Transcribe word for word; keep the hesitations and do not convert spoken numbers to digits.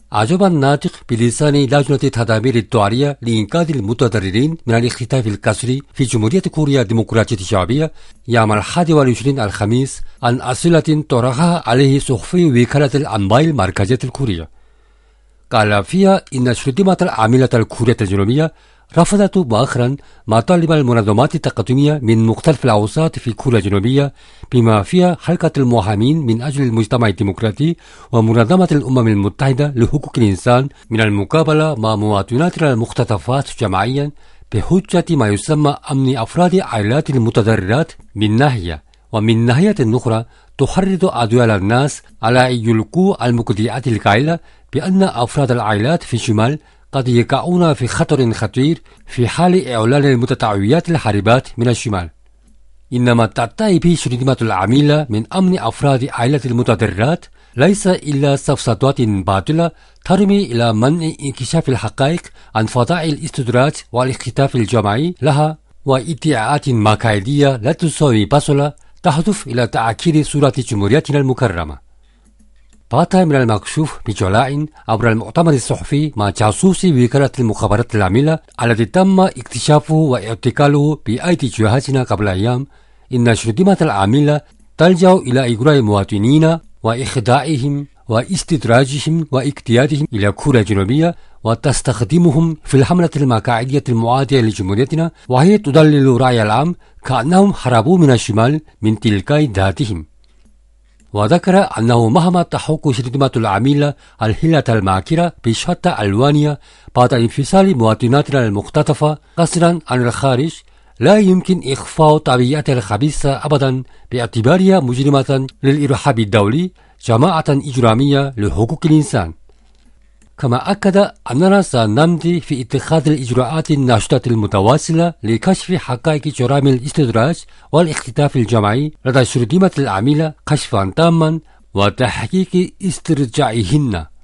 أجاب الناطق بلسان لجنة تدابير الدولية لإنقاذ المتضررين من الاختطاف القسري في جمهورية كوريا الديمقراطية الشعبية يوم الحادي والعشرين الخميس عن أسئلة طرحها عليه صحفي وكالة الأنباء المركزية الكورية. قال فيها إن شرذمة العاملة الكورية الجنوبية رفضت مؤخرا مطالب المنظمات التقدمية من مختلف الأوساط في كوريا الجنوبية بما فيها حركة المحامين من أجل المجتمع الديمقراطي ومنظمة الأمم المتحدة لحقوق الإنسان من المقابلة مع مواطناتنا المختطفات جماعيا بحجة ما يسمى أمن أفراد عائلات المتضررات من ناحية، ومن ناحية أخرى تحرض أدوية الناس على أن يلقوا المقطعات القائلة بأن أفراد العائلات في الشمال قد يقعون في خطر خطير في حال إعلان المتطوعات الحاربات من الشمال. إنما تدعي به شرذمة العميلة من أمن أفراد عائلة المتضررات ليس إلا سفسطات باطلة ترمي إلى منع انكشاف الحقائق عن فضائح الاستدراج والاختطاف الجماعي لها، وادعاءات مكايدية لا تساوي بصلة تهدف إلى تعكير صورة جمهوريتنا المكرمة. بات من المكشوف بجلاء عبر المؤتمر الصحفي مع جاسوس وكالة المخابرات العاملة الذي تم اكتشافه واعتقاله بأيدي جهازنا قبل أيام إن شرذمة العاملة تلجأ إلى إغراء المواطنين وإخداعهم واستدراجهم واقتيادهم إلى كوريا الجنوبية وتستخدمهم في الحملة المكايدية المعادية لجمهوريتنا، وهي تدلل الرأي العام كأنهم هربوا من الشمال من تلقاء ذاتهم. وذكر أنه مهما تحوك شرذمة العميلة الحيلة الماكرة بشتى ألوانها بعد انفصال مواطناتنا المختطفة قصرا عن الخارج، لا يمكن إخفاء طبيعتها الخبيثة أبدا باعتبارها مجرمة للإرهاب الدولي، جماعة إجرامية لحقوق الإنسان. كما أكد أننا سنمضي في اتخاذ الإجراءات الناشطة المتواصلة لكشف حقائق جرائم الاستدراج والاختطاف الجماعي لدى شرذمة العميلة كشفا تاما وتحقيق استرجاعهن.